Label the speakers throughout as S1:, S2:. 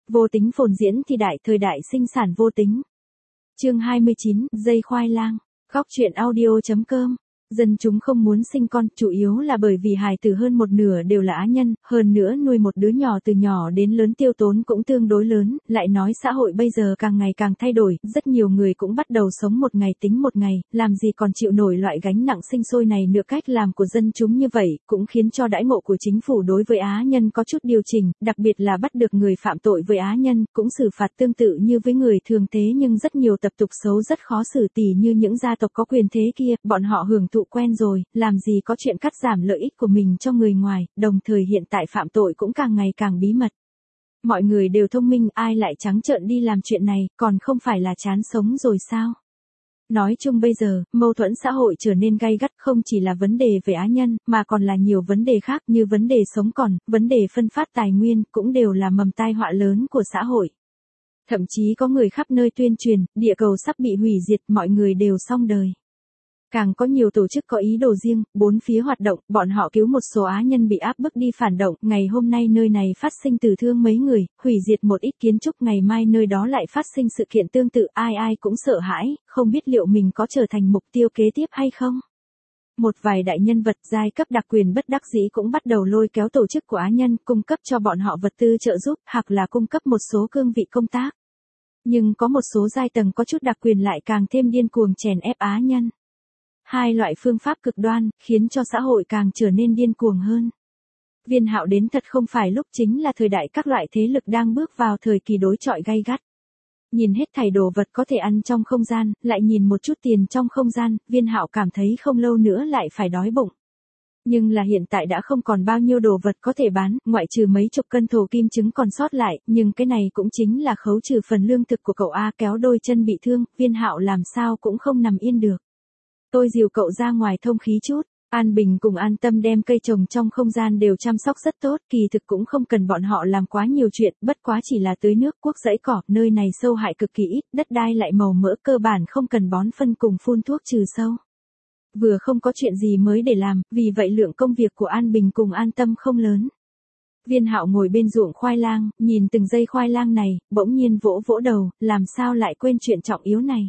S1: Vô tính phồn diễn thì đại thời đại sinh sản vô tính. Chương 29, dây khoai lang. Góc truyện audio.com. Dân chúng không muốn sinh con, chủ yếu là bởi vì hài tử hơn một nửa đều là á nhân, hơn nữa nuôi một đứa nhỏ từ nhỏ đến lớn tiêu tốn cũng tương đối lớn, lại nói xã hội bây giờ càng ngày càng thay đổi, rất nhiều người cũng bắt đầu sống một ngày tính một ngày, làm gì còn chịu nổi loại gánh nặng sinh sôi này nữa. Cách làm của dân chúng như vậy, cũng khiến cho đãi ngộ của chính phủ đối với á nhân có chút điều chỉnh, đặc biệt là bắt được người phạm tội với á nhân, cũng xử phạt tương tự như với người thường thế, nhưng rất nhiều tập tục xấu rất khó xử, tỉ như những gia tộc có quyền thế kia, bọn họ hưởng thụ quen rồi, làm gì có chuyện cắt giảm lợi ích của mình cho người ngoài, đồng thời hiện tại phạm tội cũng càng ngày càng bí mật. Mọi người đều thông minh, ai lại trắng trợn đi làm chuyện này, còn không phải là chán sống rồi sao? Nói chung bây giờ, mâu thuẫn xã hội trở nên gay gắt, không chỉ là vấn đề về á nhân, mà còn là nhiều vấn đề khác như vấn đề sống còn, vấn đề phân phát tài nguyên, cũng đều là mầm tai họa lớn của xã hội. Thậm chí có người khắp nơi tuyên truyền, địa cầu sắp bị hủy diệt, mọi người đều xong đời. Càng có nhiều tổ chức có ý đồ riêng, bốn phía hoạt động, bọn họ cứu một số á nhân bị áp bức đi phản động, ngày hôm nay nơi này phát sinh tử thương mấy người, hủy diệt một ít kiến trúc, ngày mai nơi đó lại phát sinh sự kiện tương tự, ai ai cũng sợ hãi, không biết liệu mình có trở thành mục tiêu kế tiếp hay không. Một vài đại nhân vật giai cấp đặc quyền bất đắc dĩ cũng bắt đầu lôi kéo tổ chức của á nhân, cung cấp cho bọn họ vật tư trợ giúp, hoặc là cung cấp một số cương vị công tác. Nhưng có một số giai tầng có chút đặc quyền lại càng thêm điên cuồng chèn ép á nhân. Hai loại phương pháp cực đoan, khiến cho xã hội càng trở nên điên cuồng hơn. Viên Hạo đến thật không phải lúc, chính là thời đại các loại thế lực đang bước vào thời kỳ đối chọi gay gắt. Nhìn hết thảy đồ vật có thể ăn trong không gian, lại nhìn một chút tiền trong không gian, Viên Hạo cảm thấy không lâu nữa lại phải đói bụng. Nhưng là hiện tại đã không còn bao nhiêu đồ vật có thể bán, ngoại trừ mấy chục cân thổ kim trứng còn sót lại, nhưng cái này cũng chính là khấu trừ phần lương thực của cậu A. Kéo đôi chân bị thương, Viên Hạo làm sao cũng không nằm yên được. Tôi dìu cậu ra ngoài thông khí chút. An Bình cùng An Tâm đem cây trồng trong không gian đều chăm sóc rất tốt, kỳ thực cũng không cần bọn họ làm quá nhiều chuyện, bất quá chỉ là tưới nước, cuốc dãy cỏ, nơi này sâu hại cực kỳ ít, đất đai lại màu mỡ, cơ bản không cần bón phân cùng phun thuốc trừ sâu. Vừa không có chuyện gì mới để làm, vì vậy lượng công việc của An Bình cùng An Tâm không lớn. Viên Hạo ngồi bên ruộng khoai lang, nhìn từng dây khoai lang này, bỗng nhiên vỗ vỗ đầu, làm sao lại quên chuyện trọng yếu này.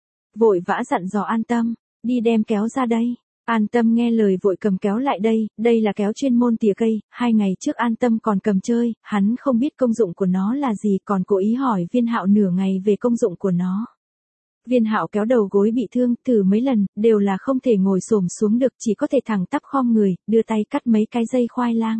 S1: Vội vã dặn dò An Tâm. Đi đem kéo ra đây. An Tâm nghe lời vội cầm kéo lại đây là kéo chuyên môn tỉa cây, 2 ngày trước An Tâm còn cầm chơi, hắn không biết công dụng của nó là gì, còn cố ý hỏi Viên Hạo nửa ngày về công dụng của nó. Viên Hạo kéo đầu gối bị thương, thử mấy lần, đều là không thể ngồi xổm xuống được, chỉ có thể thẳng tắp khom người, đưa tay cắt mấy cái dây khoai lang.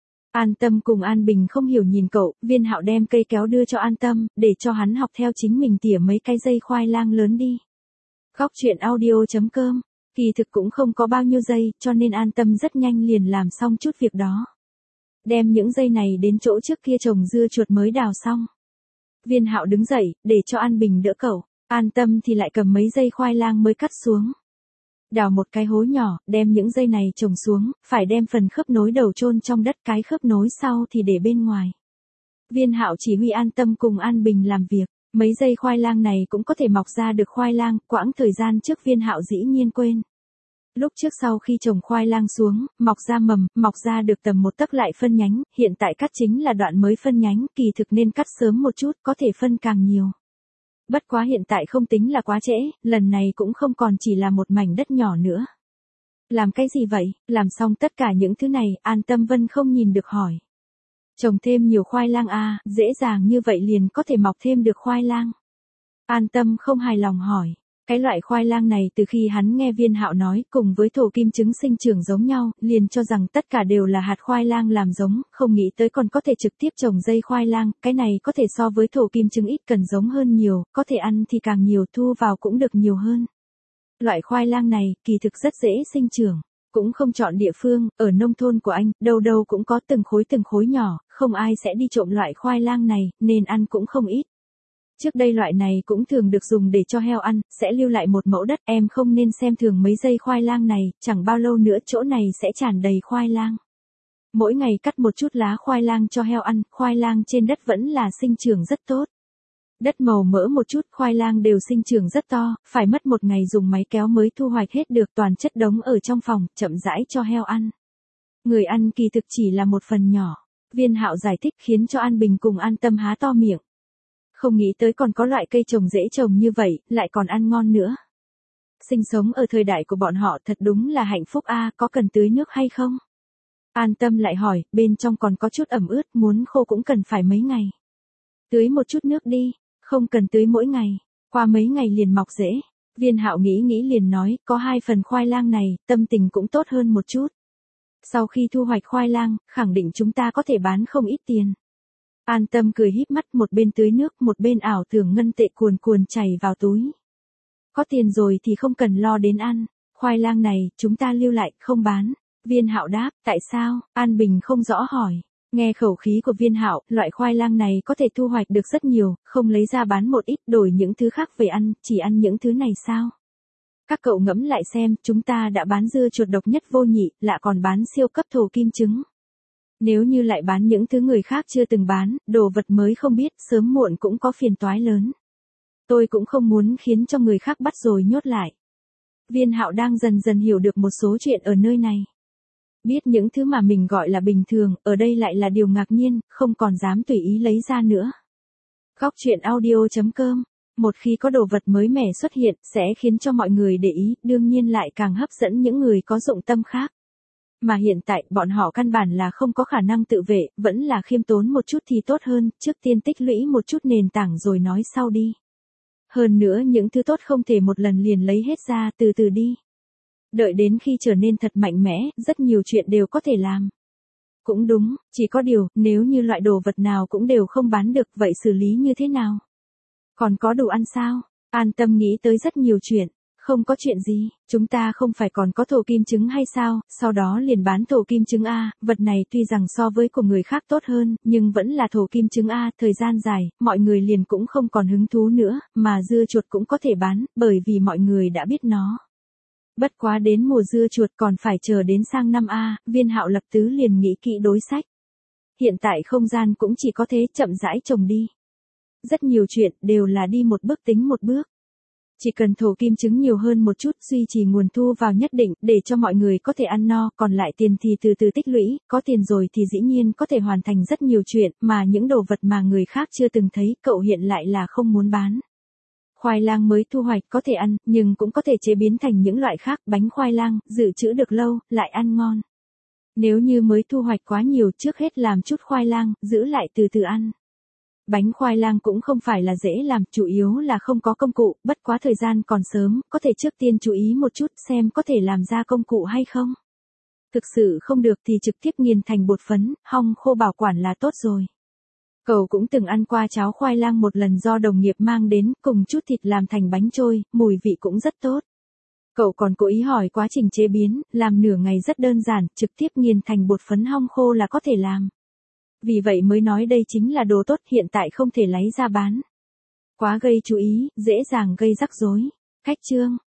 S1: An Tâm cùng An Bình không hiểu nhìn cậu, Viên Hạo đem cây kéo đưa cho An Tâm, để cho hắn học theo chính mình tỉa mấy cái dây khoai lang lớn đi. Góc truyện audio.com. Kỳ thực cũng không có bao nhiêu giây, cho nên An Tâm rất nhanh liền làm xong chút việc đó. Đem những dây này đến chỗ trước kia trồng dưa chuột mới đào xong. Viên Hạo đứng dậy, để cho An Bình đỡ cậu. An Tâm thì lại cầm mấy dây khoai lang mới cắt xuống. Đào một cái hố nhỏ, đem những dây này trồng xuống, phải đem phần khớp nối đầu chôn trong đất, cái khớp nối sau thì để bên ngoài. Viên Hạo chỉ huy An Tâm cùng An Bình làm việc. Mấy dây khoai lang này cũng có thể mọc ra được khoai lang, quãng thời gian trước Viên Hạo dĩ nhiên quên. Lúc trước sau khi trồng khoai lang xuống, mọc ra mầm, mọc ra được tầm 1 tấc lại phân nhánh, hiện tại cắt chính là đoạn mới phân nhánh, kỳ thực nên cắt sớm một chút, có thể phân càng nhiều. Bất quá hiện tại không tính là quá trễ, lần này cũng không còn chỉ là một mảnh đất nhỏ nữa. Làm cái gì vậy? Làm xong tất cả những thứ này, An Tâm Vân không nhìn được hỏi. Trồng thêm nhiều khoai lang à, dễ dàng như vậy liền có thể mọc thêm được khoai lang. An Tâm không hài lòng hỏi. Cái loại khoai lang này từ khi hắn nghe Viên Hạo nói cùng với thổ kim trứng sinh trưởng giống nhau, liền cho rằng tất cả đều là hạt khoai lang làm giống, không nghĩ tới còn có thể trực tiếp trồng dây khoai lang, cái này có thể so với thổ kim trứng ít cần giống hơn nhiều, có thể ăn thì càng nhiều, thu vào cũng được nhiều hơn. Loại khoai lang này, kỳ thực rất dễ sinh trưởng. Cũng không chọn địa phương, ở nông thôn của anh, đâu đâu cũng có từng khối nhỏ, không ai sẽ đi trộm loại khoai lang này, nên ăn cũng không ít. Trước đây loại này cũng thường được dùng để cho heo ăn, sẽ lưu lại một mẫu đất, em không nên xem thường mấy dây khoai lang này, chẳng bao lâu nữa chỗ này sẽ tràn đầy khoai lang. Mỗi ngày cắt một chút lá khoai lang cho heo ăn, khoai lang trên đất vẫn là sinh trưởng rất tốt. Đất màu mỡ một chút, khoai lang đều sinh trưởng rất to, phải mất 1 ngày dùng máy kéo mới thu hoạch hết được, toàn chất đống ở trong phòng, chậm rãi cho heo ăn. Người ăn kỳ thực chỉ là một phần nhỏ. Viên Hạo giải thích khiến cho An Bình cùng An Tâm há to miệng. Không nghĩ tới còn có loại cây trồng dễ trồng như vậy, lại còn ăn ngon nữa. Sinh sống ở thời đại của bọn họ thật đúng là hạnh phúc a, có cần tưới nước hay không? An Tâm lại hỏi, bên trong còn có chút ẩm ướt, muốn khô cũng cần phải mấy ngày. Tưới một chút nước đi, không cần tưới mỗi ngày, qua mấy ngày liền mọc rễ. Viên Hạo nghĩ nghĩ liền nói, có 2 phần khoai lang này, tâm tình cũng tốt hơn một chút. Sau khi thu hoạch khoai lang, khẳng định chúng ta có thể bán không ít tiền. An Tâm cười híp mắt, một bên tưới nước, một bên ảo tưởng ngân tệ cuồn cuồn chảy vào túi. Có tiền rồi thì không cần lo đến ăn, khoai lang này, chúng ta lưu lại, không bán. Viên Hạo đáp, tại sao? An Bình không rõ hỏi. Nghe khẩu khí của Viên Hạo, loại khoai lang này có thể thu hoạch được rất nhiều, không lấy ra bán một ít đổi những thứ khác về ăn, chỉ ăn những thứ này sao? Các cậu ngẫm lại xem, chúng ta đã bán dưa chuột độc nhất vô nhị, lạ còn bán siêu cấp thổ kim trứng. Nếu như lại bán những thứ người khác chưa từng bán, đồ vật mới không biết, sớm muộn cũng có phiền toái lớn. Tôi cũng không muốn khiến cho người khác bắt rồi nhốt lại. Viên Hạo đang dần dần hiểu được một số chuyện ở nơi này. Biết những thứ mà mình gọi là bình thường, ở đây lại là điều ngạc nhiên, không còn dám tùy ý lấy ra nữa. Góc truyện audio.com. Một khi có đồ vật mới mẻ xuất hiện, sẽ khiến cho mọi người để ý, đương nhiên lại càng hấp dẫn những người có dụng tâm khác. Mà hiện tại, bọn họ căn bản là không có khả năng tự vệ, vẫn là khiêm tốn một chút thì tốt hơn, trước tiên tích lũy một chút nền tảng rồi nói sau đi. Hơn nữa những thứ tốt không thể một lần liền lấy hết ra, từ từ đi. Đợi đến khi trở nên thật mạnh mẽ, rất nhiều chuyện đều có thể làm. Cũng đúng, chỉ có điều, nếu như loại đồ vật nào cũng đều không bán được, vậy xử lý như thế nào? Còn có đủ ăn sao? An Tâm nghĩ tới rất nhiều chuyện. Không có chuyện gì, chúng ta không phải còn có thổ kim trứng hay sao, sau đó liền bán thổ kim trứng A, vật này tuy rằng so với của người khác tốt hơn, nhưng vẫn là thổ kim trứng A, thời gian dài, mọi người liền cũng không còn hứng thú nữa, mà dưa chuột cũng có thể bán, bởi vì mọi người đã biết nó. Bất quá đến mùa dưa chuột còn phải chờ đến sang năm A, Viên Hạo lập tứ liền nghĩ kỹ đối sách. Hiện tại không gian cũng chỉ có thế, chậm rãi trồng đi. Rất nhiều chuyện đều là đi một bước tính một bước. Chỉ cần thổ kim trứng nhiều hơn một chút, duy trì nguồn thu vào nhất định, để cho mọi người có thể ăn no, còn lại tiền thì từ từ tích lũy, có tiền rồi thì dĩ nhiên có thể hoàn thành rất nhiều chuyện, mà những đồ vật mà người khác chưa từng thấy, cậu hiện lại là không muốn bán. Khoai lang mới thu hoạch có thể ăn, nhưng cũng có thể chế biến thành những loại khác, bánh khoai lang, dự trữ được lâu, lại ăn ngon. Nếu như mới thu hoạch quá nhiều, trước hết làm chút khoai lang, giữ lại từ từ ăn. Bánh khoai lang cũng không phải là dễ làm, chủ yếu là không có công cụ, bất quá thời gian còn sớm, có thể trước tiên chú ý một chút xem có thể làm ra công cụ hay không. Thực sự không được thì trực tiếp nghiền thành bột phấn, hong khô bảo quản là tốt rồi. Cậu cũng từng ăn qua cháo khoai lang một lần do đồng nghiệp mang đến, cùng chút thịt làm thành bánh trôi, mùi vị cũng rất tốt. Cậu còn cố ý hỏi quá trình chế biến, làm nửa ngày rất đơn giản, trực tiếp nghiền thành bột phấn hong khô là có thể làm. Vì vậy mới nói đây chính là đồ tốt, hiện tại không thể lấy ra bán. Quá gây chú ý, dễ dàng gây rắc rối. Cách chương